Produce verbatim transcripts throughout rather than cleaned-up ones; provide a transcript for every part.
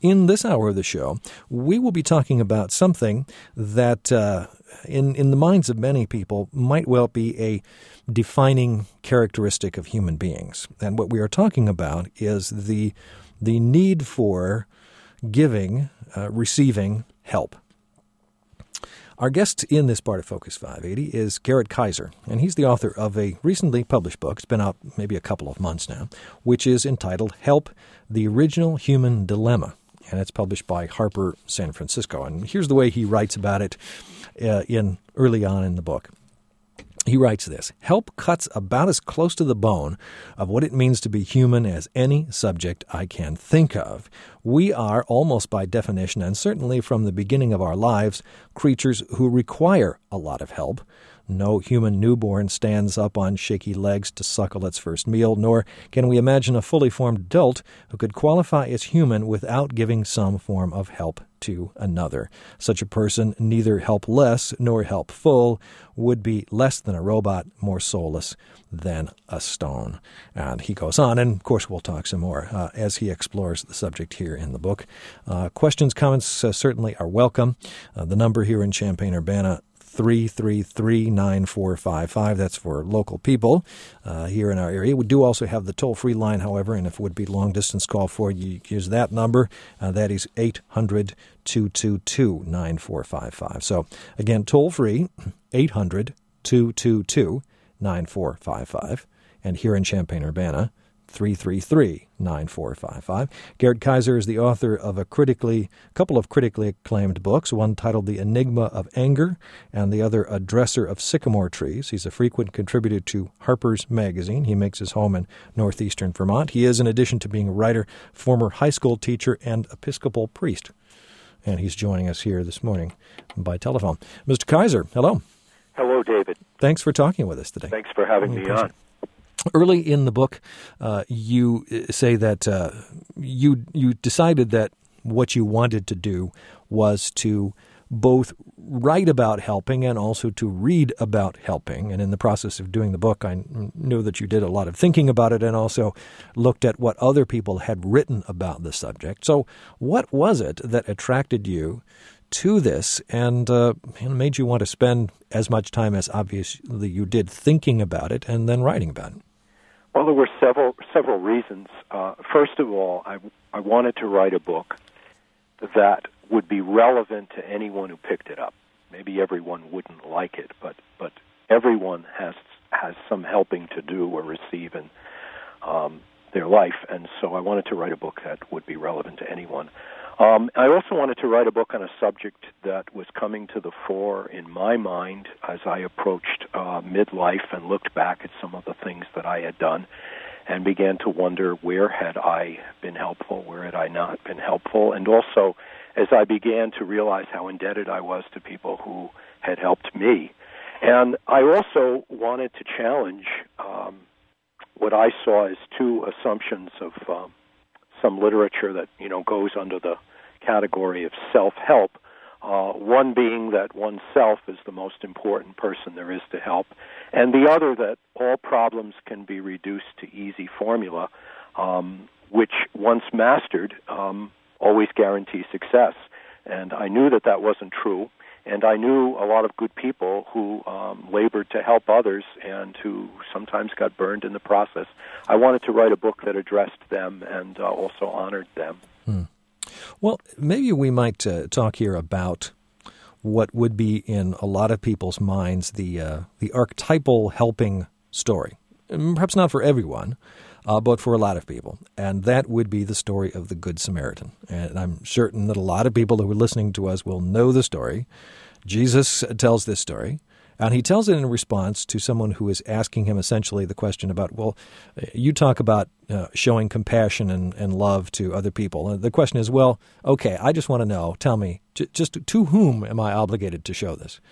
in this hour of the show, we will be talking about something that uh, in, in the minds of many people might well be a defining characteristic of human beings. And what we are talking about is the, the need for giving, uh, receiving help. Our guest in this part of Focus five eighty is Garrett Kaiser, and he's the author of a recently published book, it's been out maybe a couple of months now, which is entitled Help, the Original Human Dilemma, and it's published by Harper San Francisco. And here's the way he writes about it uh, in early on in the book. He writes this: help cuts about as close to the bone of what it means to be human as any subject I can think of. We are, almost by definition, and certainly from the beginning of our lives, creatures who require a lot of help. No human newborn stands up on shaky legs to suckle its first meal, nor can we imagine a fully formed adult who could qualify as human without giving some form of help to another. Such a person, neither helpless nor helpful, would be less than a robot, more soulless than a stone. And he goes on, and of course we'll talk some more uh, as he explores the subject here in the book. Uh, questions, comments uh, certainly are welcome. Uh, the number here in Champaign-Urbana, three three three, nine four five five. That's for local people uh, here in our area. We do also have the toll-free line, however, and if it would be long-distance call for you, use that number. Uh, that is eight hundred, two two two, nine four five five. So, again, toll-free, eight hundred, two two two, nine four five five. And here in Champaign-Urbana, three three three, nine four five five. Garrett Kaiser is the author of a critically, couple of critically acclaimed books, one titled The Enigma of Anger and the other A Dresser of Sycamore Trees. He's a frequent contributor to Harper's Magazine. He makes his home in northeastern Vermont. He is, in addition to being a writer, former high school teacher and Episcopal priest. And he's joining us here this morning by telephone. Mister Kaiser, hello. Hello, David. Thanks for talking with us today. Thanks for having me on. Early in the book, uh, you say that uh, you you decided that what you wanted to do was to both write about helping and also to read about helping. And in the process of doing the book, I knew that you did a lot of thinking about it and also looked at what other people had written about the subject. So what was it that attracted you to this and uh, made you want to spend as much time as obviously you did thinking about it and then writing about it? Well, there were several several reasons. Uh, first of all, I, I wanted to write a book that would be relevant to anyone who picked it up. Maybe everyone wouldn't like it, but but everyone has has some helping to do or receive in um, their life, and so I wanted to write a book that would be relevant to anyone. Um, I also wanted to write a book on a subject that was coming to the fore in my mind as I approached uh, midlife and looked back at some of the things that I had done and began to wonder, where had I been helpful, where had I not been helpful, and also as I began to realize how indebted I was to people who had helped me. And I also wanted to challenge um, what I saw as two assumptions of um, some literature that, you know, goes under the category of self-help, uh, one being that oneself is the most important person there is to help, and the other that all problems can be reduced to easy formula, um, which once mastered um, always guarantees success. And I knew that that wasn't true, and I knew a lot of good people who um, labored to help others and who sometimes got burned in the process. I wanted to write a book that addressed them and uh, also honored them. Hmm. Well, maybe we might uh, talk here about what would be in a lot of people's minds the uh, the archetypal helping story. Perhaps not for everyone, uh, but for a lot of people. And that would be the story of the Good Samaritan. And I'm certain that a lot of people who are listening to us will know the story. Jesus tells this story. And he tells it in response to someone who is asking him essentially the question about, well, you talk about uh, showing compassion and, and love to other people. And the question is, well, okay, I just want to know, tell me, j- just to whom am I obligated to show this?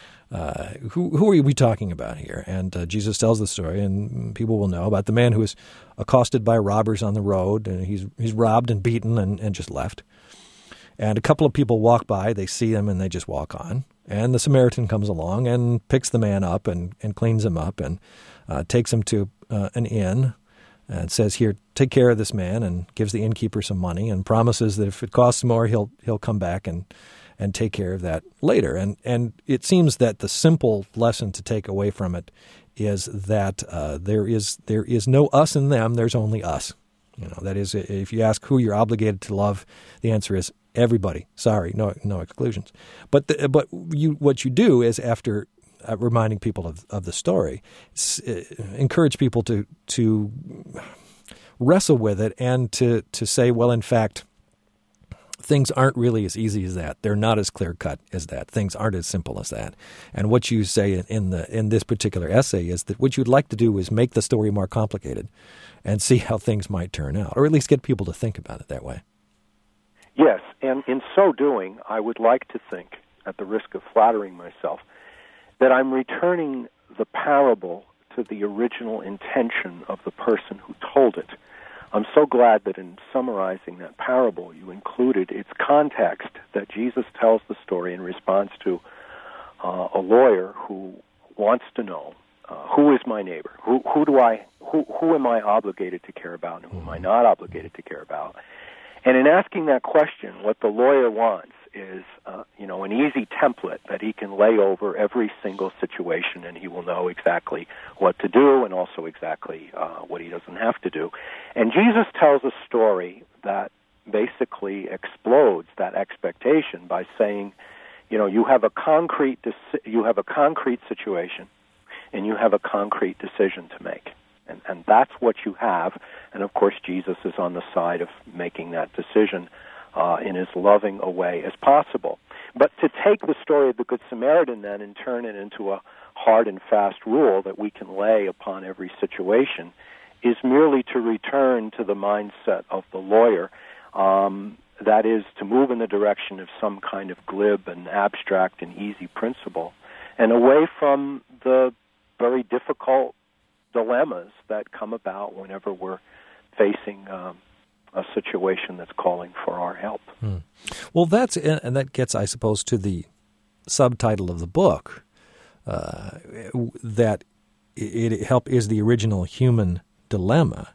Uh, who, who are we talking about here? And uh, Jesus tells the story, and people will know about the man who is accosted by robbers on the road, and he's he's robbed and beaten and, and just left. And a couple of people walk by, they see him, and they just walk on. And the Samaritan comes along and picks the man up and, and cleans him up and uh, takes him to uh, an inn and says, here, take care of this man and gives the innkeeper some money and promises that if it costs more, he'll he'll come back and and take care of that later. And and it seems that the simple lesson to take away from it is that uh, there is there is no us and them. There's only us. You know, that is, if you ask who you're obligated to love, the answer is everybody. Sorry, no no exclusions. But the, but you what you do is, after uh, reminding people of, of the story, uh, encourage people to to wrestle with it and to to say, well, in fact, things aren't really as easy as that. They're not as clear-cut as that. Things aren't as simple as that. And what you say in the in this particular essay is that what you'd like to do is make the story more complicated and see how things might turn out, or at least get people to think about it that way. Yes, and in so doing, I would like to think, at the risk of flattering myself, that I'm returning the parable to the original intention of the person who told it. I'm so glad that in summarizing that parable, you included its context, that Jesus tells the story in response to uh, a lawyer who wants to know, uh, who is my neighbor? Who, who do I, who, who am I obligated to care about and who am I not obligated to care about? And in asking that question, what the lawyer wants is, uh, you know, an easy template that he can lay over every single situation, and he will know exactly what to do and also exactly uh, what he doesn't have to do. And Jesus tells a story that basically explodes that expectation by saying, you know, you have a concrete deci- you have a concrete situation, and you have a concrete decision to make. And, and that's what you have. And, of course, Jesus is on the side of making that decision uh, in as loving a way as possible. But to take the story of the Good Samaritan then and turn it into a hard and fast rule that we can lay upon every situation is merely to return to the mindset of the lawyer, um, that is, to move in the direction of some kind of glib and abstract and easy principle, and away from the very difficult dilemmas that come about whenever we're facing um, a situation that's calling for our help. Hmm. Well, that's and that gets, I suppose, to the subtitle of the book, uh, that it, it help is the original human dilemma.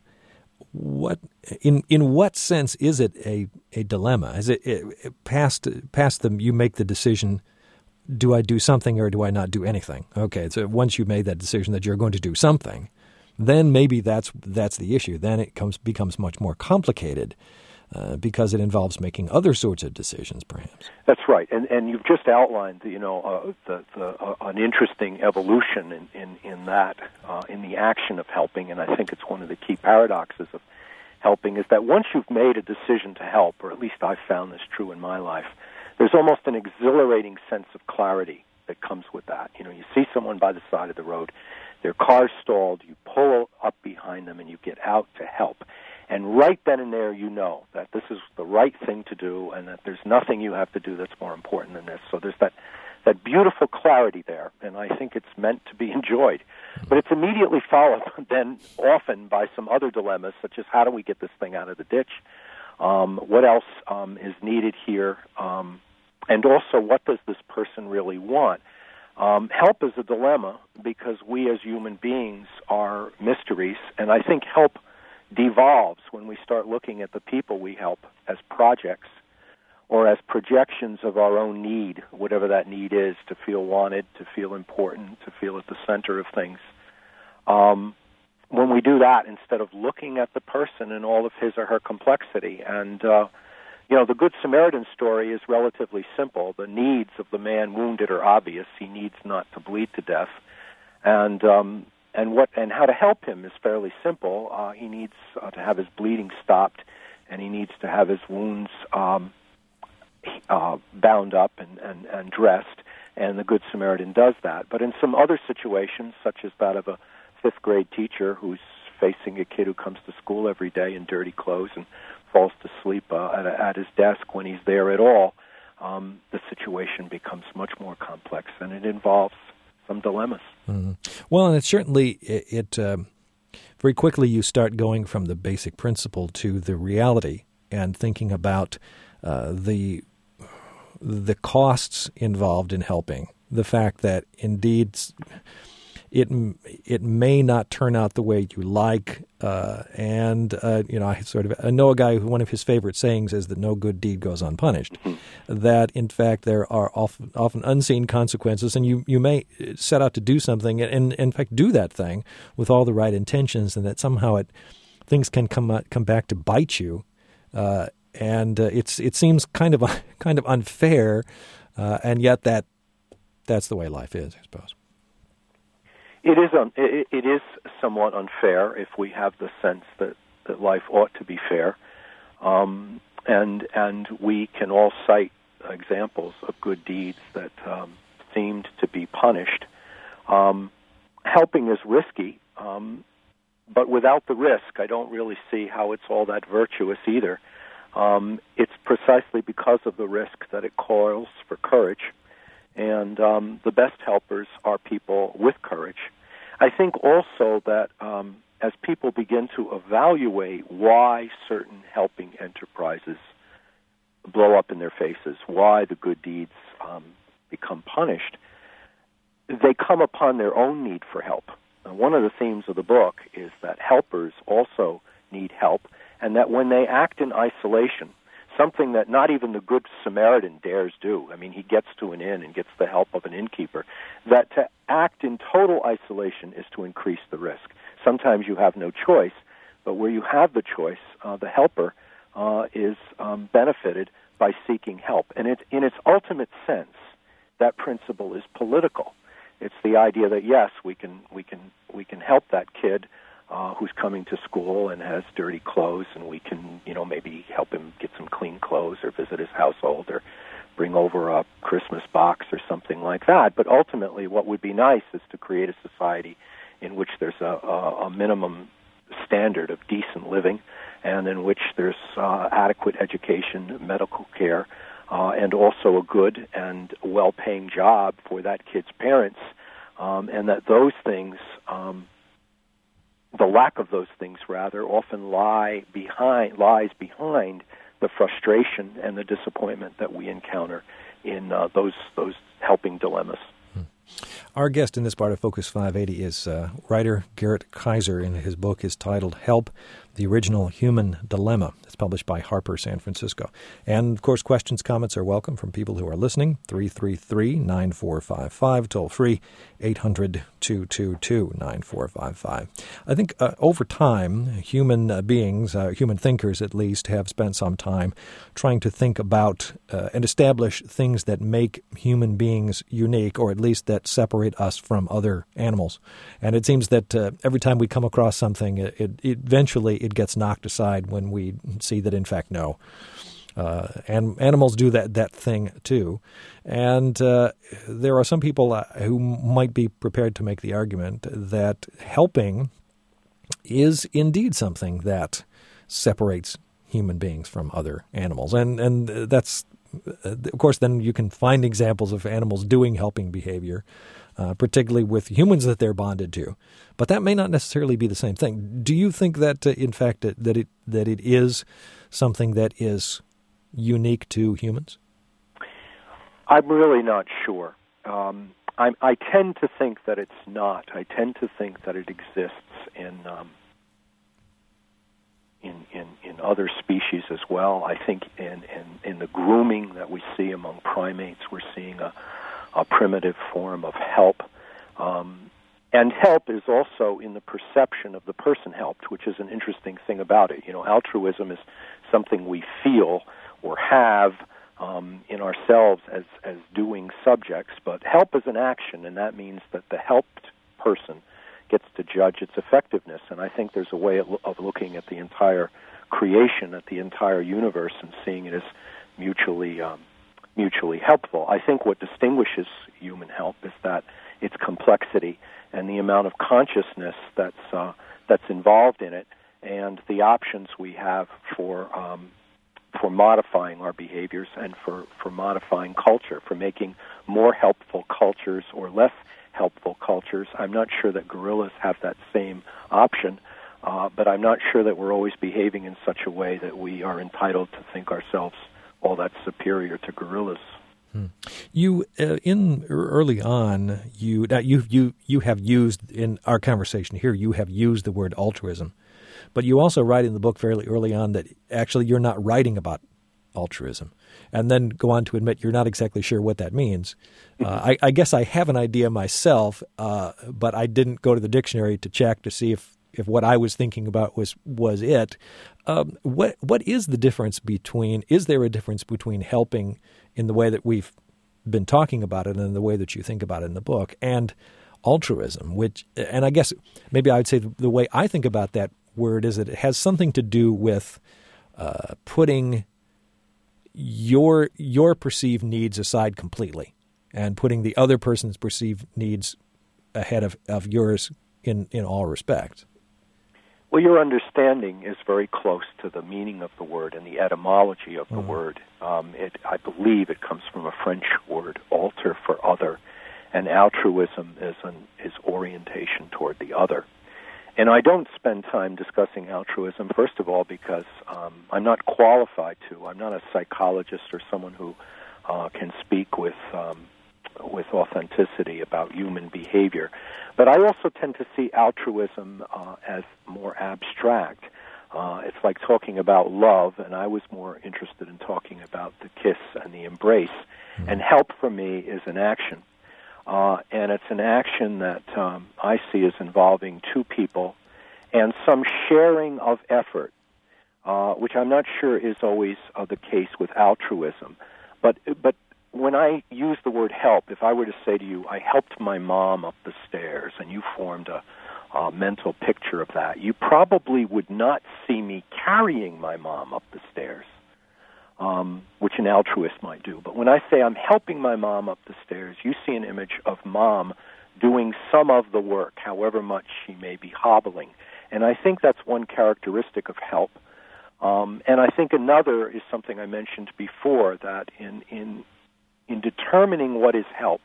What in in what sense is it a, a dilemma? Is it, it, it past past them? You make the decision. Do I do something or do I not do anything? Okay, so once you made that decision that you're going to do something, then maybe that's that's the issue. Then it comes becomes much more complicated uh, because it involves making other sorts of decisions, perhaps. That's right, and and you've just outlined, you know, uh, the, the uh, an interesting evolution in in in that uh, in the action of helping, and I think it's one of the key paradoxes of helping is that once you've made a decision to help, or at least I've found this true in my life, there's almost an exhilarating sense of clarity that comes with that. You know, you see someone by the side of the road, their car's stalled, you pull up behind them and you get out to help. And right then and there you know that this is the right thing to do and that there's nothing you have to do that's more important than this. So there's that, that beautiful clarity there, and I think it's meant to be enjoyed. But it's immediately followed then often by some other dilemmas, such as how do we get this thing out of the ditch? Um, what else um, is needed here? Um, and also, what does this person really want? Um, help is a dilemma because we as human beings are mysteries, and I think help devolves when we start looking at the people we help as projects or as projections of our own need, whatever that need is, to feel wanted, to feel important, to feel at the center of things. Um, when we do that, instead of looking at the person in all of his or her complexity, and uh, you know, the Good Samaritan story is relatively simple. The needs of the man wounded are obvious. He needs not to bleed to death, and um, and what and how to help him is fairly simple. Uh, he needs uh, to have his bleeding stopped, and he needs to have his wounds um, uh, bound up and, and, and dressed. And the Good Samaritan does that. But in some other situations, such as that of a fifth grade teacher who's facing a kid who comes to school every day in dirty clothes and falls to sleep uh, at, a, at his desk when he's there at all, um, the situation becomes much more complex, and it involves some dilemmas. Mm-hmm. Well, and it certainly, it, it uh, very quickly you start going from the basic principle to the reality and thinking about uh, the the costs involved in helping, the fact that indeed it it may not turn out the way you like, uh, and uh, you know, I sort of I know a guy who one of his favorite sayings is that no good deed goes unpunished. Mm-hmm. That in fact there are often often unseen consequences, and you, you may set out to do something, and, and in fact do that thing with all the right intentions, and that somehow it things can come uh, come back to bite you, uh, and uh, it's it seems kind of kind of unfair, uh, and yet that that's the way life is, I suppose. It is un- it, it is somewhat unfair if we have the sense that, that life ought to be fair, um, and and we can all cite examples of good deeds that um, seemed to be punished. Um, helping is risky, um, but without the risk, I don't really see how it's all that virtuous either. Um, it's precisely because of the risk that it calls for courage. And um, the best helpers are people with courage. I think also that um, as people begin to evaluate why certain helping enterprises blow up in their faces, why the good deeds um, become punished, they come upon their own need for help. And one of the themes of the book is that helpers also need help, and that when they act in isolation, something that not even the Good Samaritan dares do. I mean, he gets to an inn and gets the help of an innkeeper. That to act in total isolation is to increase the risk. Sometimes you have no choice, but where you have the choice, uh, the helper uh, is um, benefited by seeking help. And it, in its ultimate sense, that principle is political. It's the idea that, yes, we can we can we can help that kid Uh, who's coming to school and has dirty clothes, and we can, you know, maybe help him get some clean clothes or visit his household or bring over a Christmas box or something like that. But ultimately, what would be nice is to create a society in which there's a, a, a minimum standard of decent living, and in which there's uh, adequate education, medical care, uh, and also a good and well-paying job for that kid's parents, um, and that those things um, the lack of those things, rather, often lie behind, lies behind the frustration and the disappointment that we encounter in uh, those those helping dilemmas. Our guest in this part of Focus five eighty is uh, writer Garrett Kaiser, and his book is titled Help, The Original Human Dilemma. It's published by Harper San Francisco. And, of course, questions, comments are welcome from people who are listening. three three three, nine four five five, toll free, eight hundred, two two two, nine four five five. I think uh, over time, human uh, beings, uh, human thinkers at least, have spent some time trying to think about uh, and establish things that make human beings unique, or at least that separate us from other animals. And it seems that uh, every time we come across something, it, it eventually it gets knocked aside when we see that, in fact, no. Uh, and animals do that, that thing, too. And uh, there are some people uh, who might be prepared to make the argument that helping is indeed something that separates human beings from other animals. And, and that's, of course, then you can find examples of animals doing helping behavior, uh, particularly with humans that they're bonded to. But that may not necessarily be the same thing. Do you think that, uh, in fact, that, that it that it is something that is unique to humans? I'm really not sure. Um, I, I tend to think that it's not. I tend to think that it exists in um, in, in in other species as well. I think in, in, in the grooming that we see among primates, we're seeing a, a primitive form of help. Um, and help is also in the perception of the person helped, which is an interesting thing about it. You know, altruism is something we feel or have um, in ourselves as, as doing subjects, but help is an action, and that means that the helped person gets to judge its effectiveness. And I think there's a way of, of looking at the entire creation, at the entire universe, and seeing it as mutually um, mutually helpful. I think what distinguishes human help is that its complexity and the amount of consciousness that's uh, that's involved in it, and the options we have for um, for modifying our behaviors and for, for modifying culture, for making more helpful cultures or less helpful cultures. I'm not sure that gorillas have that same option, uh, but I'm not sure that we're always behaving in such a way that we are entitled to think ourselves all that superior to gorillas. Hmm. You uh, in early on, you now you you you have used in our conversation here. You have used the word altruism, but you also write in the book fairly early on that actually you're not writing about altruism, and then go on to admit you're not exactly sure what that means. Uh, I, I guess I have an idea myself, uh, but I didn't go to the dictionary to check to see if, if what I was thinking about was was it. Um, what what is the difference between? Is there a difference between helping in the way that we've been talking about it and the way that you think about it in the book, and altruism? Which, and I guess maybe I would say the, the way I think about that word is that it has something to do with uh, putting your your perceived needs aside completely and putting the other person's perceived needs ahead of, of yours in, in all respects. Well, your understanding is very close to the meaning of the word and the etymology of the mm. word. Um, it, I believe it comes from a French word, alter, for other, and altruism is an is orientation toward the other. And I don't spend time discussing altruism, first of all, because um, I'm not qualified to. I'm not a psychologist or someone who uh, can speak with um, with authenticity about human behavior. But I also tend to see altruism uh, as more abstract. Uh, it's like talking about love, and I was more interested in talking about the kiss and the embrace. Mm-hmm. And help for me is an action. Uh, and it's an action that um, I see as involving two people and some sharing of effort, uh, which I'm not sure is always uh, the case with altruism. But but when I use the word help, if I were to say to you, I helped my mom up the stairs, and you formed a, a mental picture of that, you probably would not see me carrying my mom up the stairs. Um, which an altruist might do. But when I say I'm helping my mom up the stairs, you see an image of mom doing some of the work, however much she may be hobbling. And I think that's one characteristic of help. Um, and I think another is something I mentioned before, that in, in, in determining what is help,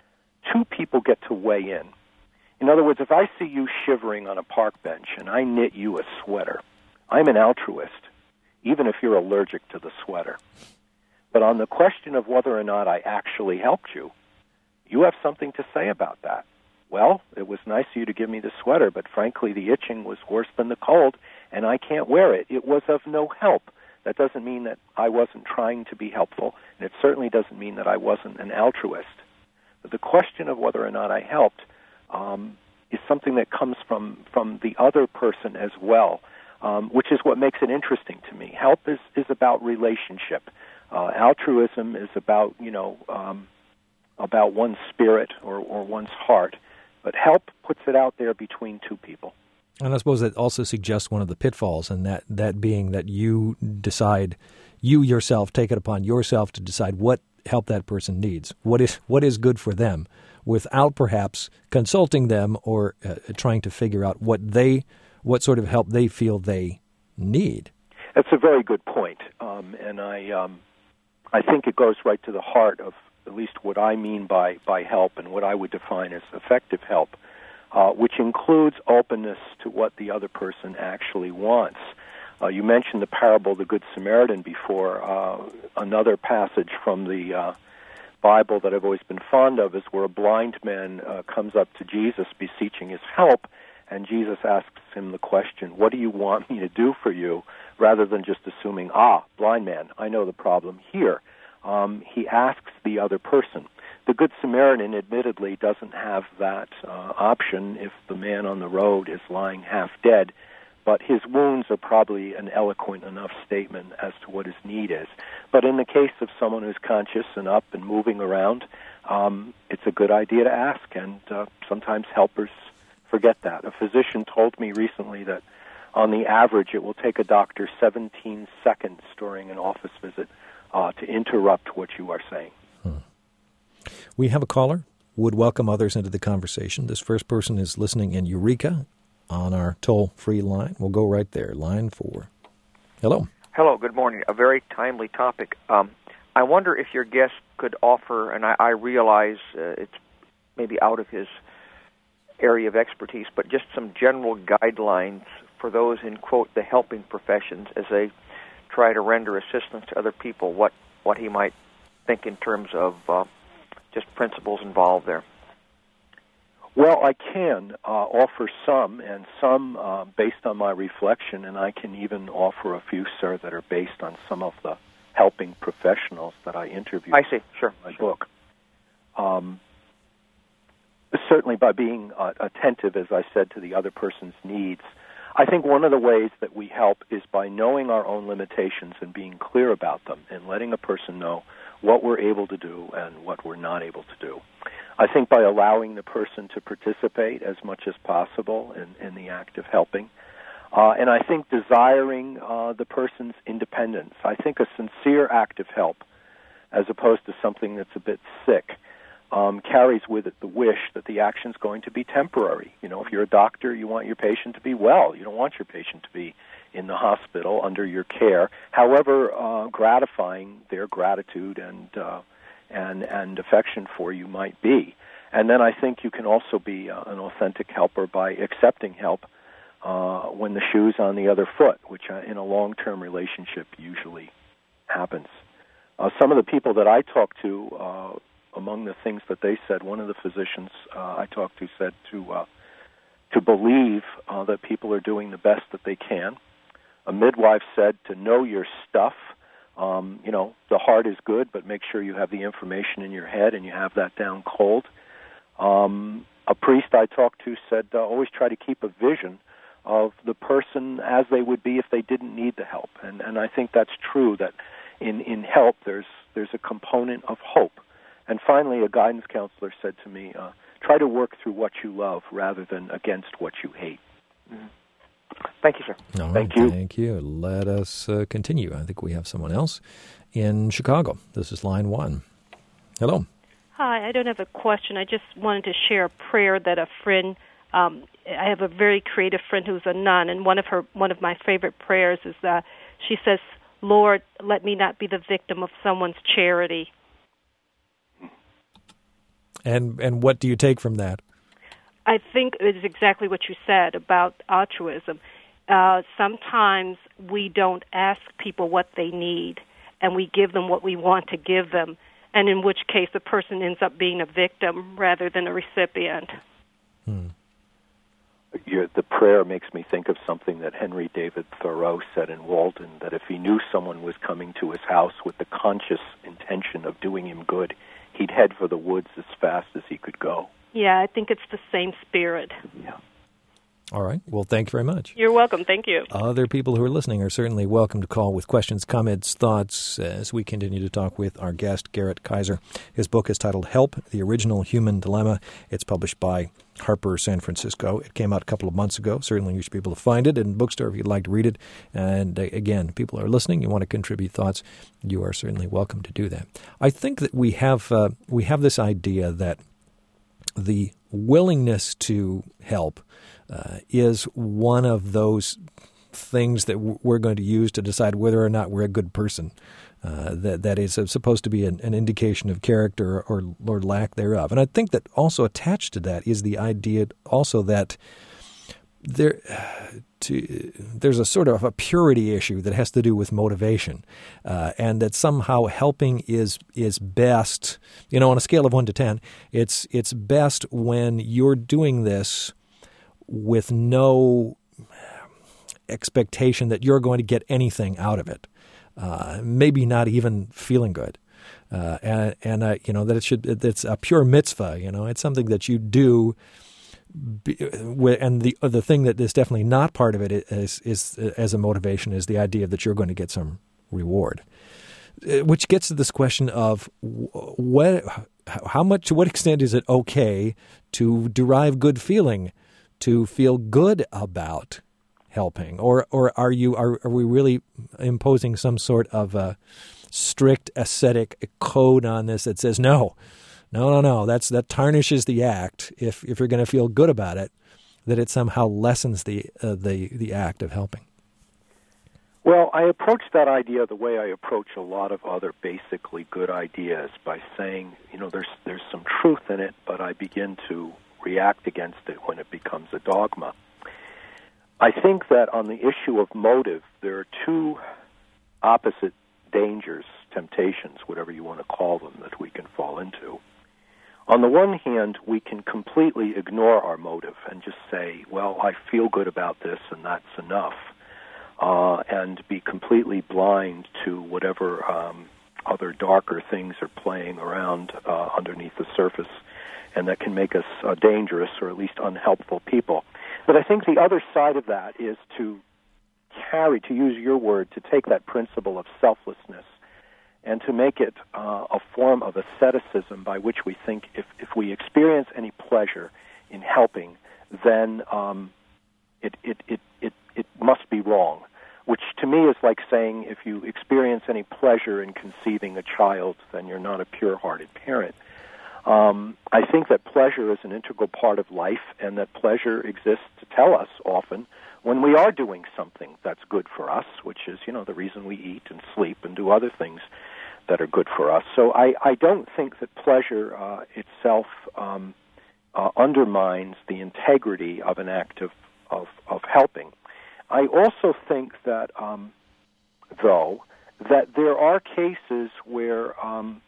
two people get to weigh in. In other words, if I see you shivering on a park bench and I knit you a sweater, I'm an altruist, even if you're allergic to the sweater. But on the question of whether or not I actually helped you, you have something to say about that. Well, it was nice of you to give me the sweater, but frankly, the itching was worse than the cold, and I can't wear it. It was of no help. That doesn't mean that I wasn't trying to be helpful, and it certainly doesn't mean that I wasn't an altruist. But the question of whether or not I helped um, is something that comes from, from the other person as well. Um, which is what makes it interesting to me. Help is, is about relationship. Uh, altruism is about, you know, um, about one's spirit or, or one's heart. But help puts it out there between two people. And I suppose that also suggests one of the pitfalls, and that, that being that you decide, you yourself take it upon yourself to decide what help that person needs, what is what is good for them, without perhaps consulting them or uh, trying to figure out what they what sort of help they feel they need. That's a very good point, um, and I um, I think it goes right to the heart of at least what I mean by, by help and what I would define as effective help, uh, which includes openness to what the other person actually wants. Uh, you mentioned the parable of the Good Samaritan before. Uh, another passage from the uh, Bible that I've always been fond of is where a blind man uh, comes up to Jesus beseeching his help, and Jesus asks him the question, what do you want me to do for you, rather than just assuming, ah, blind man, I know the problem here. Um, he asks the other person. The Good Samaritan, admittedly, doesn't have that uh, option if the man on the road is lying half dead, but his wounds are probably an eloquent enough statement as to what his need is. But in the case of someone who's conscious and up and moving around, um, it's a good idea to ask, and uh, sometimes helpers forget that. A physician told me recently that on the average it will take a doctor seventeen seconds during an office visit uh, to interrupt what you are saying. Hmm. We have a caller. Would welcome others into the conversation. This first person is listening in Eureka on our toll-free line. We'll go right there. Line four. Hello. Hello, good morning. A very timely topic. Um, I wonder if your guest could offer, and I, I realize uh, it's maybe out of his area of expertise, but just some general guidelines for those in, quote, the helping professions as they try to render assistance to other people, what, what he might think in terms of uh, just principles involved there. Well, I can uh, offer some, and some uh, based on my reflection, and I can even offer a few, sir, that are based on some of the helping professionals that I interviewed. I see, sure. In my sure. book. Um, certainly by being uh, attentive, as I said, to the other person's needs. I think one of the ways that we help is by knowing our own limitations and being clear about them and letting a person know what we're able to do and what we're not able to do. I think by allowing the person to participate as much as possible in, in the act of helping. Uh, and I think desiring uh, the person's independence. I think a sincere act of help, as opposed to something that's a bit sick, um, carries with it the wish that the action's going to be temporary. You know, if you're a doctor, you want your patient to be well. You don't want your patient to be in the hospital under your care, however uh, gratifying their gratitude and uh, and and affection for you might be. And then I think you can also be uh, an authentic helper by accepting help uh, when the shoe's on the other foot, which uh, in a long-term relationship usually happens. Uh, some of the people that I talked to, uh, among the things that they said, one of the physicians uh, I talked to said to uh, to believe uh, that people are doing the best that they can. A midwife said to know your stuff. Um, you know, the heart is good, but make sure you have the information in your head and you have that down cold. Um, a priest I talked to said uh, always try to keep a vision of the person as they would be if they didn't need the help. And, and I think that's true, that in, in help there's there's a component of hope. And finally, a guidance counselor said to me, uh, try to work through what you love rather than against what you hate. Mm-hmm. Thank you, sir. All Thank right, you. Thank you. Let us uh, continue. I think we have someone else in Chicago. This is line one. Hello. Hi, I don't have a question. I just wanted to share a prayer that a friend, um, I have a very creative friend who's a nun, and one of her, one of my favorite prayers is that she says, Lord, let me not be the victim of someone's charity. And and what do you take from that? I think it's exactly what you said about altruism. Uh, sometimes we don't ask people what they need, and we give them what we want to give them, and in which case the person ends up being a victim rather than a recipient. Hmm. Your, the prayer makes me think of something that Henry David Thoreau said in Walden, that if he knew someone was coming to his house with the conscious intention of doing him good, he'd head for the woods as fast as he could go. Yeah, I think it's the same spirit. Yeah. All right. Well, thank you very much. You're welcome. Thank you. Other people who are listening are certainly welcome to call with questions, comments, thoughts as we continue to talk with our guest, Garrett Kaiser. His book is titled Help, The Original Human Dilemma. It's published by Harper San Francisco. It came out a couple of months ago. Certainly you should be able to find it in a bookstore if you'd like to read it. And uh, again, people are listening. You want to contribute thoughts, you are certainly welcome to do that. I think that we have uh, we have this idea that the willingness to help uh, is one of those things that we're going to use to decide whether or not we're a good person. Uh, that that is supposed to be an, an indication of character or, or lack thereof. And I think that also attached to that is the idea also that there to, there's a sort of a purity issue that has to do with motivation, uh, and that somehow helping is is best. You know, on a scale of one to ten, it's it's best when you're doing this with no expectation that you're going to get anything out of it. Uh, maybe not even feeling good, uh, and and uh, you know that it should. It's a pure mitzvah. You know, it's something that you do. Be, and the the thing that is definitely not part of it is is as a motivation is the idea that you're going to get some reward, which gets to this question of what, how much, to what extent is it okay to derive good feeling, to feel good about helping, or or are you are, are we really imposing some sort of a strict ascetic code on this that says no, no, no, no, that's that tarnishes the act. If if you're going to feel good about it, that it somehow lessens the uh, the the act of helping. Well, I approach that idea the way I approach a lot of other basically good ideas, by saying, you know, there's there's some truth in it, but I begin to react against it when it becomes a dogma. I think that on the issue of motive, there are two opposite dangers temptations, whatever you want to call them, that we can fall into. On the one hand, we can completely ignore our motive and just say, well, I feel good about this and that's enough, uh, and be completely blind to whatever um, other darker things are playing around uh, underneath the surface, and that can make us uh, dangerous or at least unhelpful people. But I think the other side of that is to carry, to use your word, to take that principle of selflessness and to make it uh, a form of asceticism by which we think if, if we experience any pleasure in helping, then um, it, it, it, it, it must be wrong, which to me is like saying if you experience any pleasure in conceiving a child, then you're not a pure-hearted parent. Um, I think that pleasure is an integral part of life, and that pleasure exists to tell us often when we are doing something that's good for us, which is, you know, the reason we eat and sleep and do other things that are good for us. So I, I don't think that pleasure uh, itself um, uh, undermines the integrity of an act of, of, of helping. I also think that, um, though, that there are cases where, um,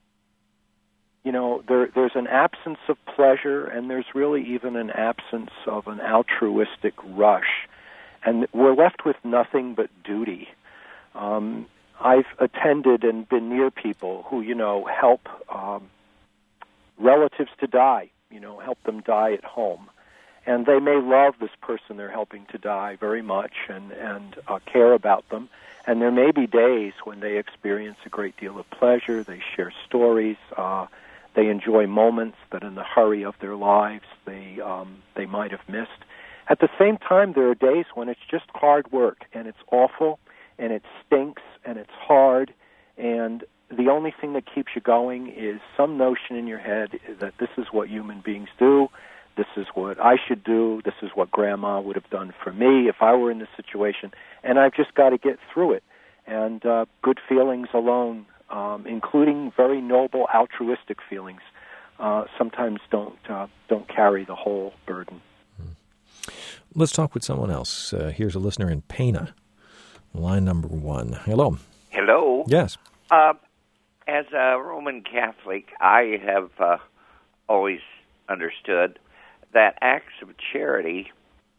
you know, there, there's an absence of pleasure, and there's really even an absence of an altruistic rush, and we're left with nothing but duty. Um, I've attended and been near people who, you know, help um, relatives to die, you know, help them die at home. And they may love this person they're helping to die very much and, and uh, care about them. And there may be days when they experience a great deal of pleasure, they share stories, uh, they enjoy moments that in the hurry of their lives they um, they might have missed. At the same time, there are days when it's just hard work, and it's awful, and it stinks, and it's hard, and the only thing that keeps you going is some notion in your head that this is what human beings do, this is what I should do, this is what Grandma would have done for me if I were in this situation, and I've just got to get through it. And uh, good feelings alone, um, including very noble altruistic feelings, uh, sometimes don't uh, don't carry the whole burden. Let's talk with someone else. Uh, here's a listener in Pana, line number one. Hello. Hello. Yes. Uh, as a Roman Catholic, I have uh, always understood that acts of charity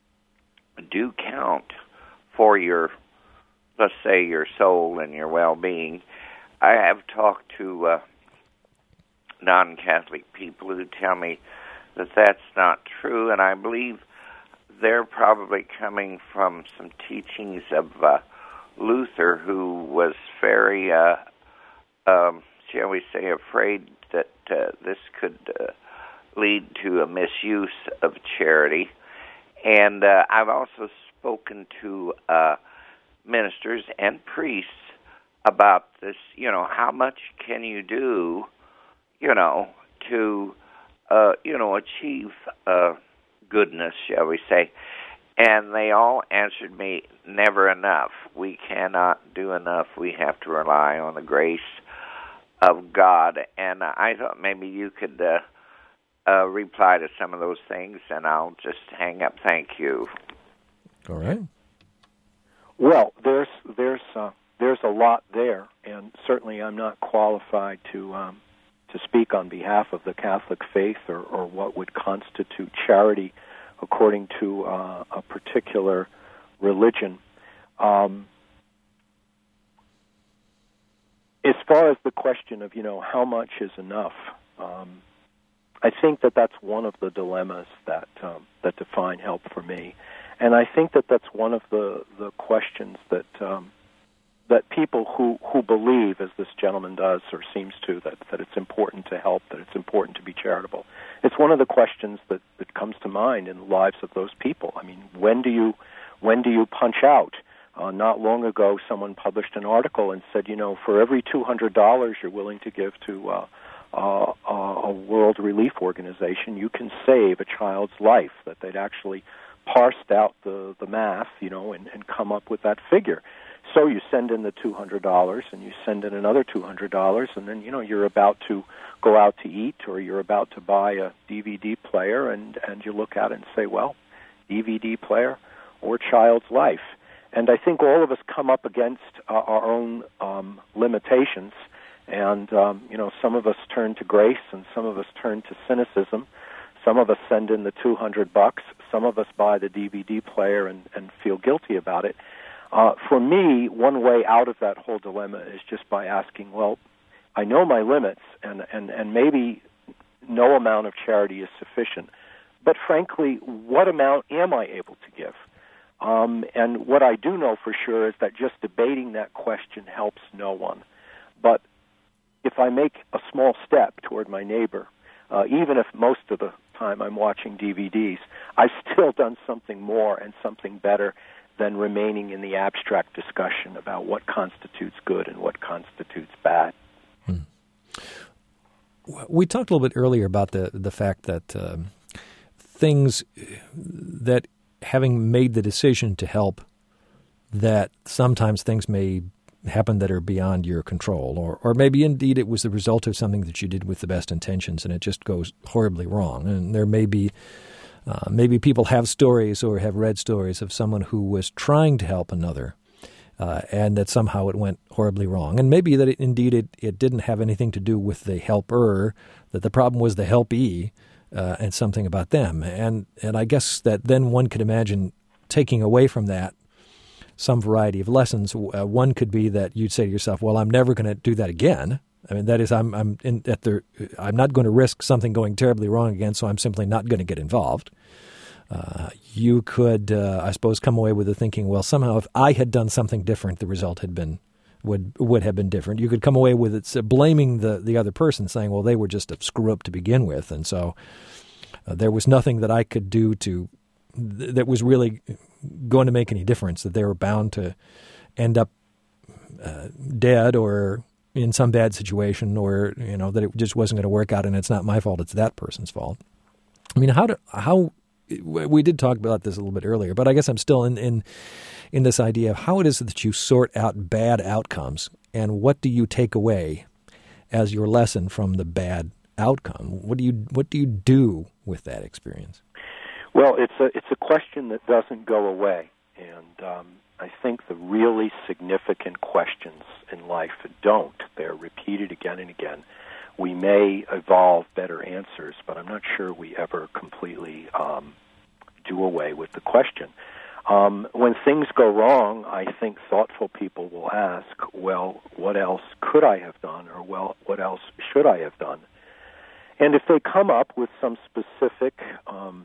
do count for your, let's say, your soul and your well-being. I have talked to uh, non-Catholic people who tell me that that's not true, and I believe they're probably coming from some teachings of uh, Luther, who was very, uh, um, shall we say, afraid that uh, this could uh, lead to a misuse of charity. And uh, I've also spoken to uh, ministers and priests about this, you know, how much can you do, you know, to, uh, you know, achieve uh, goodness, shall we say. And they all answered me, never enough. We cannot do enough. We have to rely on the grace of God. And I thought maybe you could uh, uh, reply to some of those things, and I'll just hang up. Thank you. All right. Well, there's there's uh, there's a lot there, and certainly I'm not qualified to um, to speak on behalf of the Catholic faith or, or what would constitute charity according to uh, a particular religion. Um, as far as the question of, you know, how much is enough, um, I think that that's one of the dilemmas that um, that define help for me. And I think that that's one of the, the questions that um, that people who, who believe, as this gentleman does or seems to, that, that it's important to help, that it's important to be charitable, it's one of the questions that, that comes to mind in the lives of those people. I mean, when do you when do you punch out? Uh, not long ago, someone published an article and said, you know, for every two hundred dollars you're willing to give to uh, uh, a World Relief Organization, you can save a child's life, that they'd actually parsed out the, the math, you know, and, and come up with that figure. So you send in the two hundred dollars, and you send in another two hundred dollars, and then, you know, you're about to go out to eat, or you're about to buy a D V D player, and, and you look at it and say, well, D V D player or child's life. And I think all of us come up against uh, our own um, limitations. And, um, you know, some of us turn to grace and some of us turn to cynicism. Some of us send in the two hundred bucks. Some of us buy the D V D player and, and feel guilty about it. Uh, for me, one way out of that whole dilemma is just by asking, well, I know my limits, and, and, and maybe no amount of charity is sufficient. But frankly, what amount am I able to give? Um, and what I do know for sure is that just debating that question helps no one. But if I make a small step toward my neighbor, uh, even if most of the time I'm watching D V Ds, I've still done something more and something better than remaining in the abstract discussion about what constitutes good and what constitutes bad. Hmm. We talked a little bit earlier about the, the fact that um, things that having made the decision to help, that sometimes things may happen that are beyond your control, or, or maybe indeed it was the result of something that you did with the best intentions and it just goes horribly wrong. And there may be, uh, maybe people have stories or have read stories of someone who was trying to help another uh, and that somehow it went horribly wrong. And maybe that it, indeed it, it didn't have anything to do with the helper, that the problem was the helpee uh, and something about them. And, and I guess that then one could imagine taking away from that some variety of lessons. Uh, one could be that you'd say to yourself, well, I'm never going to do that again. I mean, that is, I'm I'm in, at the I'm not going to risk something going terribly wrong again, so I'm simply not going to get involved. Uh, you could, uh, I suppose, come away with the thinking, well, somehow if I had done something different, the result had been would would have been different. You could come away with it uh, blaming the, the other person, saying, well, they were just a screw up to begin with, and so uh, there was nothing that I could do to th- that was really going to make any difference, that they were bound to end up uh, dead or in some bad situation, or, you know, that it just wasn't going to work out and it's not my fault, it's that person's fault. I mean, how do, how, we did talk about this a little bit earlier, but I guess I'm still in, in, in this idea of how it is that you sort out bad outcomes and what do you take away as your lesson from the bad outcome? What do you, what do you do with that experience? Well, it's a it's a question that doesn't go away, and um, I think the really significant questions in life don't. They're repeated again and again. We may evolve better answers, but I'm not sure we ever completely um, do away with the question. Um, when things go wrong, I think thoughtful people will ask, well, what else could I have done, or, well, what else should I have done? And if they come up with some specific um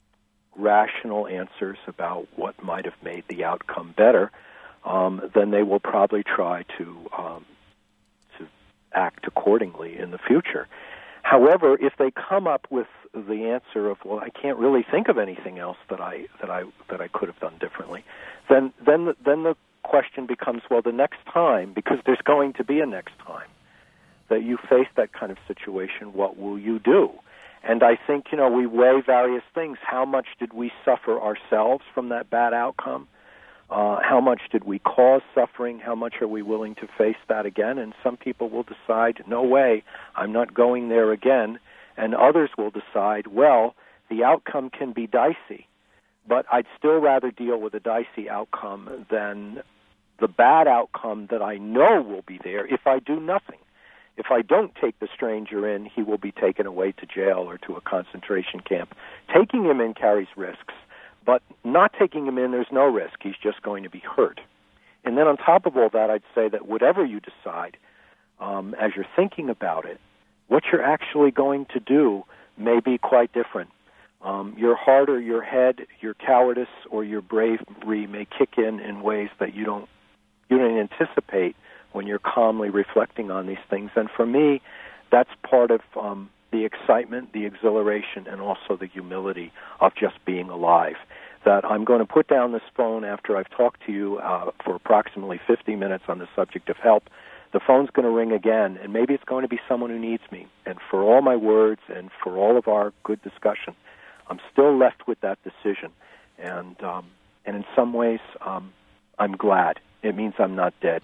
rational answers about what might have made the outcome better, um, then they will probably try to um, to act accordingly in the future. However, if they come up with the answer of, well, I can't really think of anything else that I that I that I could have done differently, then then the, then the question becomes, well, the next time, because there's going to be a next time that you face that kind of situation, what will you do? And I think, you know, we weigh various things. How much did we suffer ourselves from that bad outcome? Uh, how much did we cause suffering? How much are we willing to face that again? And some people will decide, no way, I'm not going there again. And others will decide, well, the outcome can be dicey, but I'd still rather deal with a dicey outcome than the bad outcome that I know will be there if I do nothing. If I don't take the stranger in, he will be taken away to jail or to a concentration camp. Taking him in carries risks, but not taking him in, there's no risk. He's just going to be hurt. And then on top of all that, I'd say that whatever you decide, um, as you're thinking about it, what you're actually going to do may be quite different. Um, your heart or your head, your cowardice or your bravery may kick in in ways that you don't you don't anticipate when you're calmly reflecting on these things. And for me, that's part of um, the excitement, the exhilaration, and also the humility of just being alive. That I'm going to put down this phone after I've talked to you uh, for approximately fifty minutes on the subject of help. The phone's going to ring again, and maybe it's going to be someone who needs me. And for all my words and for all of our good discussion, I'm still left with that decision. And, um, and in some ways, um, I'm glad. It means I'm not dead.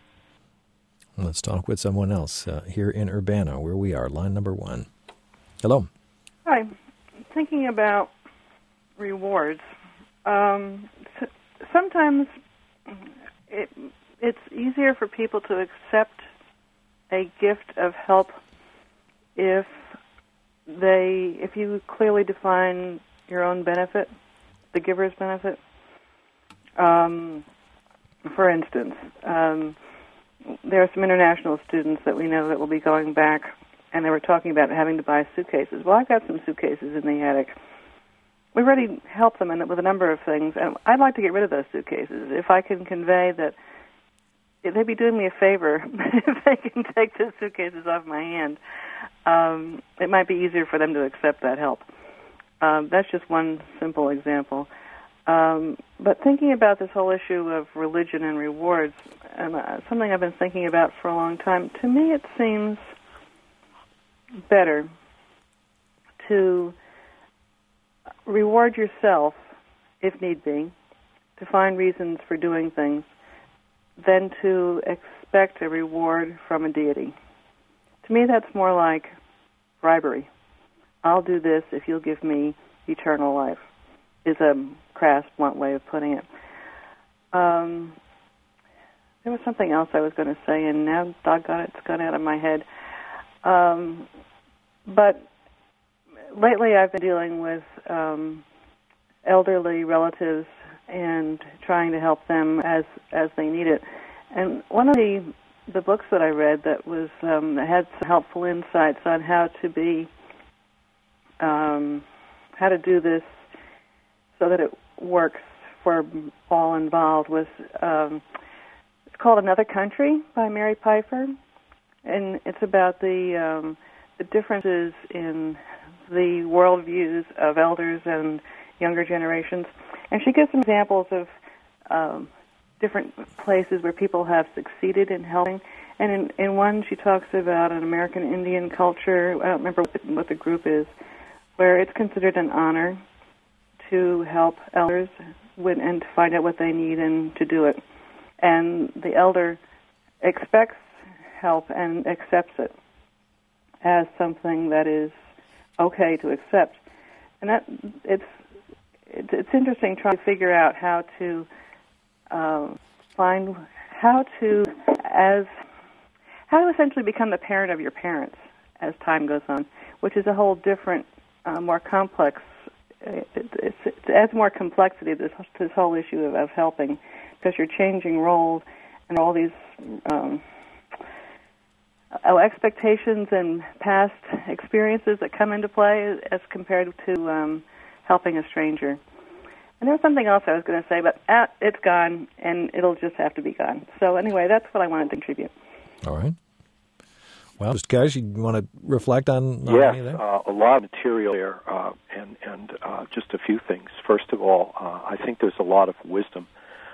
Let's talk with someone else uh, here in Urbana, where we are. Line number one. Hello. Hi. Thinking about rewards. Um, sometimes it, it's easier for people to accept a gift of help if they, if you clearly define your own benefit, the giver's benefit. Um, for instance, um, there are some international students that we know that will be going back, and they were talking about having to buy suitcases. Well, I've got some suitcases in the attic. We already help them in, with a number of things, and I'd like to get rid of those suitcases. If I can convey that they'd be doing me a favor if they can take the suitcases off my hand, um, it might be easier for them to accept that help. Um, that's just one simple example. Um, but thinking about this whole issue of religion and rewards, and uh, something I've been thinking about for a long time, to me it seems better to reward yourself, if need be, to find reasons for doing things, than to expect a reward from a deity. To me, that's more like bribery. I'll do this if you'll give me eternal life, is a crass, blunt way of putting it. Um, there was something else I was going to say, and now, doggone it, it's gone out of my head. Um, but lately I've been dealing with um, elderly relatives and trying to help them as as they need it. And one of the the books that I read that was um, that had some helpful insights on how to be um, how to do this so that it works for all involved was um, it's called Another Country by Mary Pipher, and it's about the um, the differences in the worldviews of elders and younger generations. And she gives some examples of um, different places where people have succeeded in helping. And in, in one, she talks about an American Indian culture, I don't remember what the, what the group is, where it's considered an honor to help elders with, and to find out what they need and to do it. And the elder expects help and accepts it as something that is okay to accept. And that it's it's, it's interesting trying to figure out how to uh, find how to as how to essentially become the parent of your parents as time goes on, which is a whole different, uh, more complex. It, it, it adds more complexity to this, this whole issue of, of helping, because you're changing roles and all these um, expectations and past experiences that come into play as compared to um, helping a stranger. And there was something else I was going to say, but uh, it's gone, and it'll just have to be gone. So anyway, that's what I wanted to contribute. All right. Well, Mister Guys, you want to reflect on, on yes, any of that? Uh, a lot of material there, uh, and, and uh, just a few things. First of all, uh, I think there's a lot of wisdom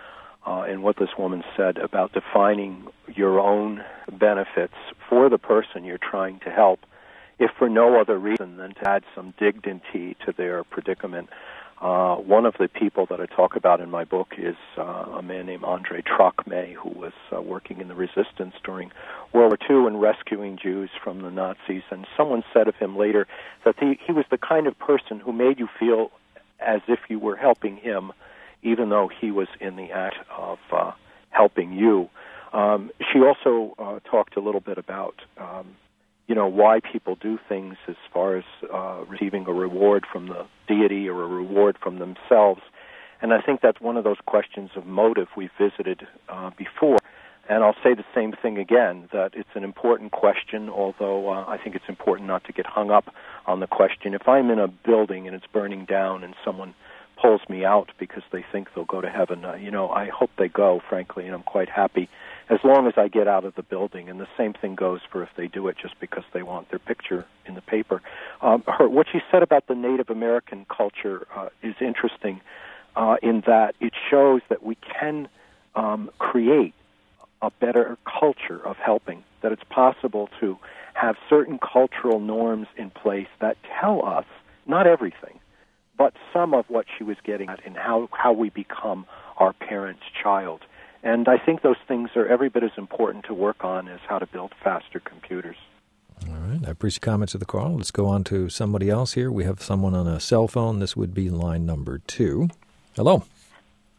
uh, in what this woman said about defining your own benefits for the person you're trying to help, if for no other reason than to add some dignity to their predicament. Uh, one of the people that I talk about in my book is uh, a man named Andre Trocmé, who was uh, working in the resistance during World War Two and rescuing Jews from the Nazis. And someone said of him later that he, he was the kind of person who made you feel as if you were helping him, even though he was in the act of uh, helping you. Um, she also uh, talked a little bit about um, you know, why people do things as far as uh, receiving a reward from the deity or a reward from themselves. And I think that's one of those questions of motive we've visited uh, before. And I'll say the same thing again, that it's an important question, although uh, I think it's important not to get hung up on the question. If I'm in a building and it's burning down and someone pulls me out because they think they'll go to heaven, uh, you know, I hope they go, frankly, and I'm quite happy as long as I get out of the building. And the same thing goes for if they do it just because they want their picture in the paper. Um, her, what she said about the Native American culture uh, is interesting uh, in that it shows that we can um, create a better culture of helping, that it's possible to have certain cultural norms in place that tell us, not everything, but some of what she was getting at in how, how we become our parent's child. And I think those things are every bit as important to work on as how to build faster computers. All right. I appreciate comments of the call. Let's go on to somebody else here. We have someone on a cell phone. This would be line number two. Hello.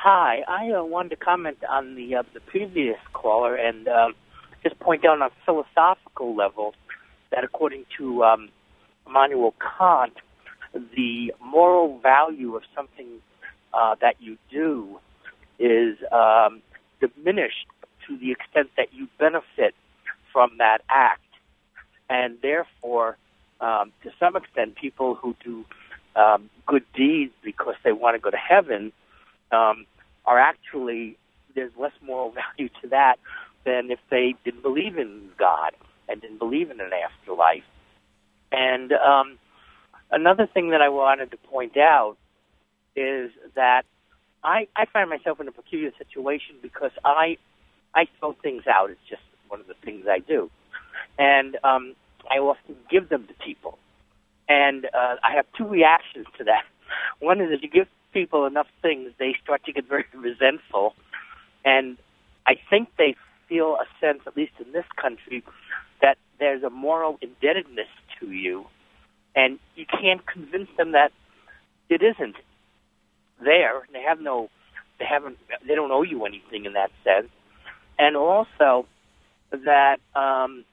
Hi, I uh, wanted to comment on the uh, the previous caller and um, just point out on a philosophical level that according to um, Immanuel Kant, the moral value of something uh, that you do is um, diminished to the extent that you benefit from that act. And therefore, um, to some extent, people who do um, good deeds because they want to go to heaven um, are actually, there's less moral value to that than if they didn't believe in God and didn't believe in an afterlife. And um, another thing that I wanted to point out is that I, I find myself in a peculiar situation because I I throw things out. It's just one of the things I do. And um, I often give them to people. And uh, I have two reactions to that. One is if you give people enough things, they start to get very resentful. And I think they feel a sense, at least in this country, that there's a moral indebtedness to you. And you can't convince them that it isn't there. They have no, they haven't, they don't owe you anything in that sense. And also that um,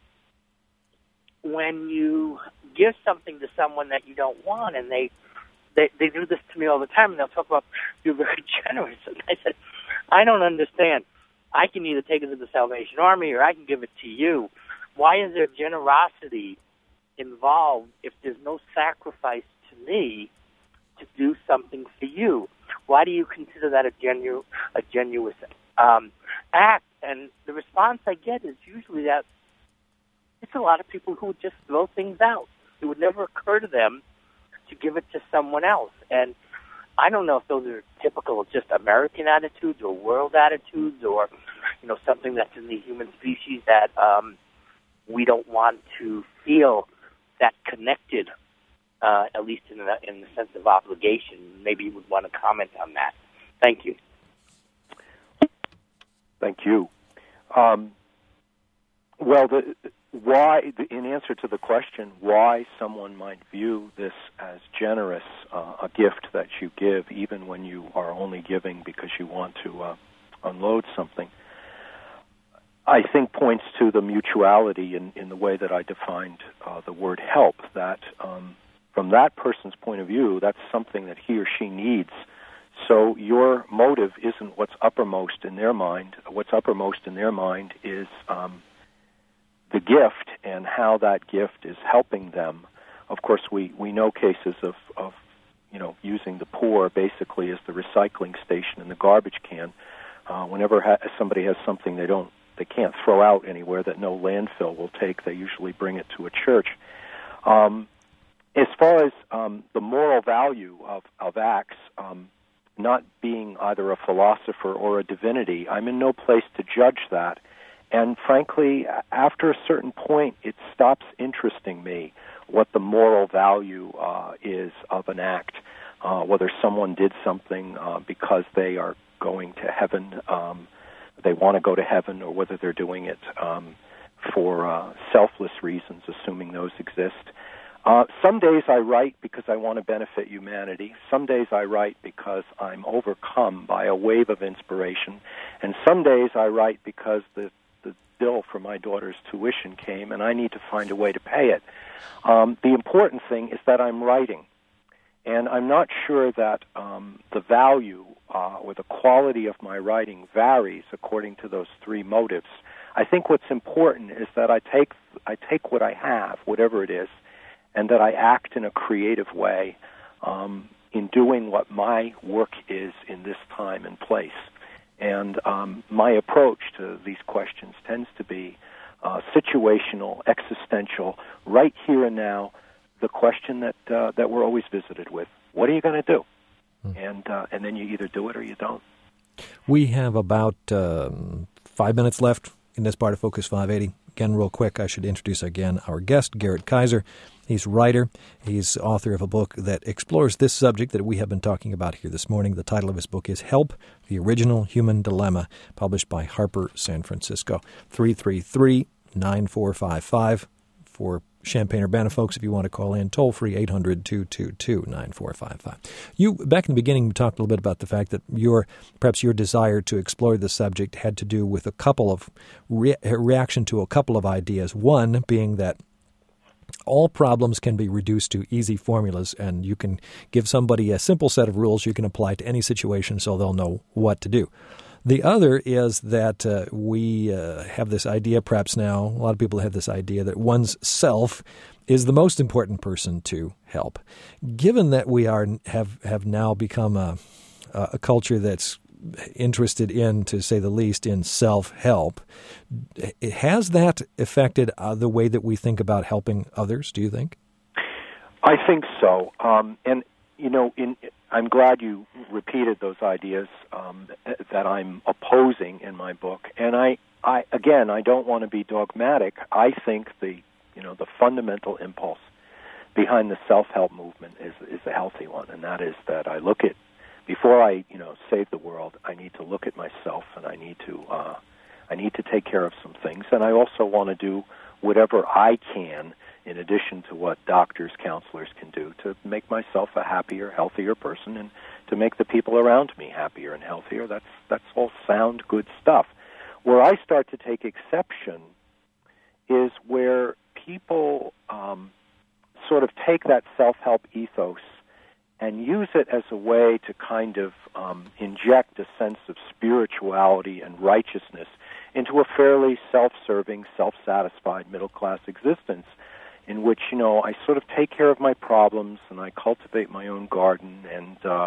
when you give something to someone that you don't want, and they, they they do this to me all the time, and they'll talk about you're very generous. And I said, I don't understand. I can either take it to the Salvation Army or I can give it to you. Why is there generosity involved if there's no sacrifice to me to do something for you? Why do you consider that a genu a genuine um, act? And the response I get is usually that it's a lot of people who would just throw things out. It would never occur to them to give it to someone else. And I don't know if those are typical of just American attitudes or world attitudes or, you know, something that's in the human species that um, we don't want to feel that connected, uh, at least in the, in the sense of obligation. Maybe you would want to comment on that. Thank you. Thank you. Um, well, the, why, the, in answer to the question, why someone might view this as generous, uh, a gift that you give, even when you are only giving because you want to uh, unload something, I think points to the mutuality in, in the way that I defined uh, the word help, that um, from that person's point of view, that's something that he or she needs. So your motive isn't what's uppermost in their mind. What's uppermost in their mind is um, the gift and how that gift is helping them. Of course, we, we know cases of, of, you know, using the poor basically as the recycling station in the garbage can. Uh, whenever ha- somebody has something they don't, they can't throw out anywhere that no landfill will take, they usually bring it to a church. Um, as far as um, the moral value of, of acts, um, not being either a philosopher or a divinity, I'm in no place to judge that. And frankly, after a certain point, it stops interesting me what the moral value uh, is of an act, uh, whether someone did something uh, because they are going to heaven, um, they want to go to heaven, or whether they're doing it um, for uh, selfless reasons, assuming those exist. Uh, some days I write because I want to benefit humanity. Some days I write because I'm overcome by a wave of inspiration. And some days I write because the, the bill for my daughter's tuition came and I need to find a way to pay it. Um, the important thing is that I'm writing. And I'm not sure that um, the value uh, or the quality of my writing varies according to those three motives. I think what's important is that I take I take what I have, whatever it is, and that I act in a creative way um, in doing what my work is in this time and place. And um, my approach to these questions tends to be uh, situational, existential, right here and now, the question that uh, that we're always visited with. What are you going to do? Hmm. And, uh, and then you either do it or you don't. We have about um, five minutes left in this part of Focus five eighty. Again, real quick, I should introduce again our guest, Garrett Kaiser. He's a writer. He's author of a book that explores this subject that we have been talking about here this morning. The title of his book is Help, The Original Human Dilemma, published by Harper San Francisco. three three three, nine four five five for Champaign-Urbana folks, if you want to call in, toll-free eight hundred, two two two, nine four five five. You, back in the beginning, you talked a little bit about the fact that your perhaps your desire to explore the subject had to do with a couple of re- reaction to a couple of ideas. One being that all problems can be reduced to easy formulas, and you can give somebody a simple set of rules you can apply to any situation so they'll know what to do. The other is that uh, we uh, have this idea, perhaps now, a lot of people have this idea that one's self is the most important person to help. Given that we are have have now become a, a culture that's interested in, to say the least, in self-help, has that affected uh, the way that we think about helping others, do you think? I think so. Um, and, you know, in I'm glad you repeated those ideas um, that I'm opposing in my book. And I, I, again, I don't want to be dogmatic. I think the, you know, the fundamental impulse behind the self-help movement is is a healthy one, and that is that I look at, before I, you know, save the world, I need to look at myself, and I need to, uh, I need to take care of some things, and I also want to do whatever I can, in addition to what doctors, counselors can do, to make myself a happier, healthier person, and to make the people around me happier and healthier. That's that's all sound, good stuff. Where I start to take exception is where people um, sort of take that self-help ethos and use it as a way to kind of um, inject a sense of spirituality and righteousness into a fairly self-serving, self-satisfied middle-class existence, in which, you know, I sort of take care of my problems and I cultivate my own garden and uh,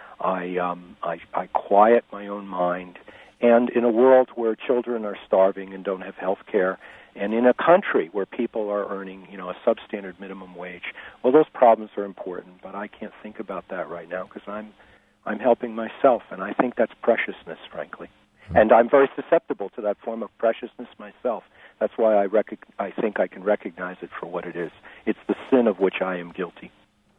I, um, I I quiet my own mind. And in a world where children are starving and don't have health care, and in a country where people are earning, you know, a substandard minimum wage, well, those problems are important, but I can't think about that right now because I'm I'm helping myself, and I think that's preciousness, frankly. And I'm very susceptible to that form of preciousness myself. That's why I rec- I think I can recognize it for what it is. It's the sin of which I am guilty.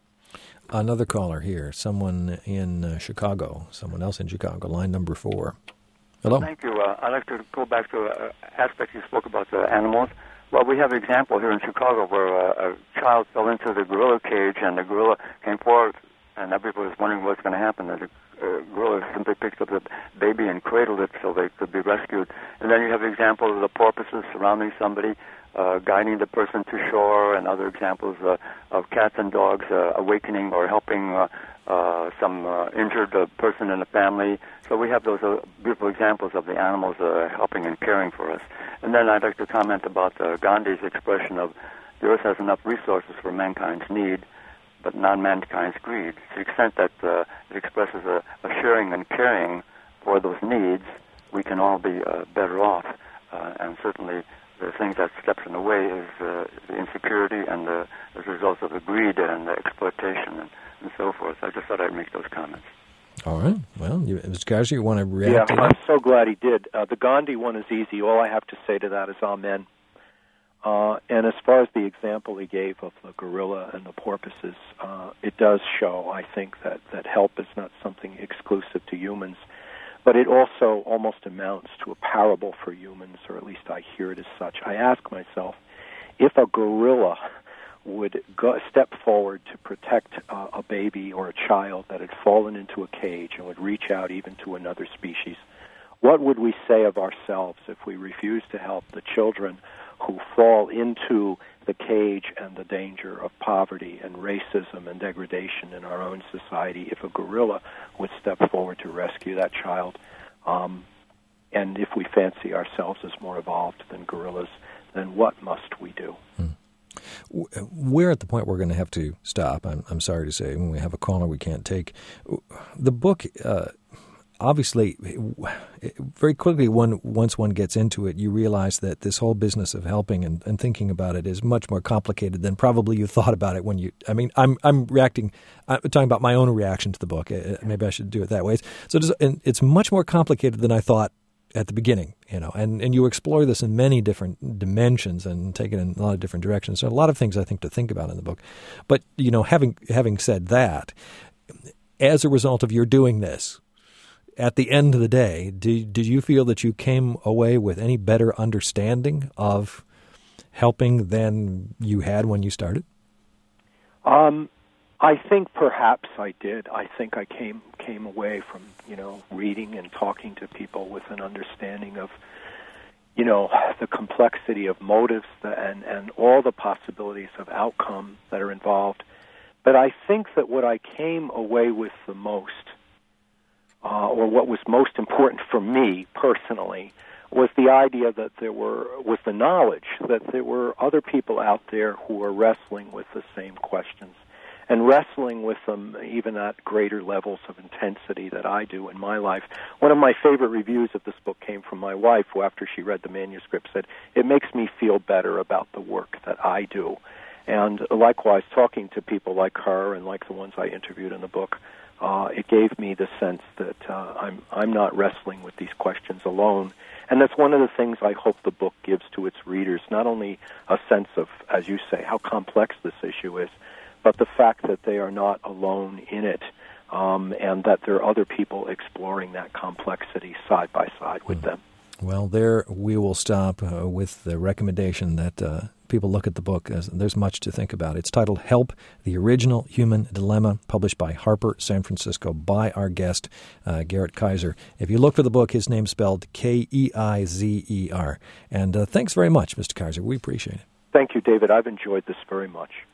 Another caller here, someone in uh, Chicago, someone else in Chicago, line number four. Hello. Thank you. Uh, I'd like to go back to an aspect you spoke about the animals. Well, we have an example here in Chicago where uh, a child fell into the gorilla cage, and the gorilla came forward, and everybody was wondering what's going to happen. The uh, gorilla simply picked up the baby and cradled it so they could be rescued. And then you have the example of the porpoises surrounding somebody, uh, guiding the person to shore, and other examples uh, of cats and dogs uh, awakening or helping uh, uh, some uh, injured uh, person in the family. So we have those uh, beautiful examples of the animals uh, helping and caring for us. And then I'd like to comment about uh, Gandhi's expression of the earth has enough resources for mankind's need, but not mankind's greed. To the extent that uh, it expresses a, a sharing and caring for those needs, we can all be uh, better off. Uh, and certainly the thing that steps in the way is uh, the insecurity and the, as a result of the greed and the exploitation and, and so forth. I just thought I'd make those comments. All right. Well, you, Mister Geiser, you want to react yeah, to I'm that? so glad he did. Uh, the Gandhi one is easy. All I have to say to that is amen. Uh, and as far as the example he gave of the gorilla and the porpoises, uh, it does show, I think, that, that help is not something exclusive to humans, but it also almost amounts to a parable for humans, or at least I hear it as such. I ask myself, if a gorilla would go, step forward to protect uh, a baby or a child that had fallen into a cage and would reach out even to another species, what would we say of ourselves if we refuse to help the children who fall into the cage and the danger of poverty and racism and degradation in our own society, if a gorilla would step forward to rescue that child? Um, and if we fancy ourselves as more evolved than gorillas, then what must we do? Hmm. We're at the point we're going to have to stop. I'm, I'm sorry to say, when we have a caller we can't take. The book, uh, obviously, very quickly, one once one gets into it, you realize that this whole business of helping and, and thinking about it is much more complicated than probably you thought about it when you. I mean, I'm I'm reacting. I'm talking about my own reaction to the book. Maybe I should do it that way. So it is, and it's much more complicated than I thought at the beginning, you know, and, and you explore this in many different dimensions and take it in a lot of different directions. So a lot of things I think to think about in the book. But, you know, having having said that, as a result of your doing this, at the end of the day, do, did you feel that you came away with any better understanding of helping than you had when you started? Um, I think perhaps I did. I think I came came away from, you know, reading and talking to people with an understanding of, you know, the complexity of motives and, and all the possibilities of outcome that are involved. But I think that what I came away with the most, uh, or what was most important for me personally, was the idea that there were, was the knowledge that there were other people out there who were wrestling with the same questions, and wrestling with them even at greater levels of intensity that I do in my life. One of my favorite reviews of this book came from my wife, who after she read the manuscript said, "It makes me feel better about the work that I do." And likewise, talking to people like her and like the ones I interviewed in the book, uh, it gave me the sense that uh, I'm I'm not wrestling with these questions alone. And that's one of the things I hope the book gives to its readers, not only a sense of, as you say, how complex this issue is, but the fact that they are not alone in it, um, and that there are other people exploring that complexity side by side with them. Well, there we will stop uh, with the recommendation that uh, people look at the book. As there's much to think about. It's titled Help, The Original Human Dilemma, published by Harper San Francisco, by our guest, uh, Garrett Kaiser. If you look for the book, his name's spelled K E I Z E R. And uh, thanks very much, Mister Kaiser. We appreciate it. Thank you, David. I've enjoyed this very much.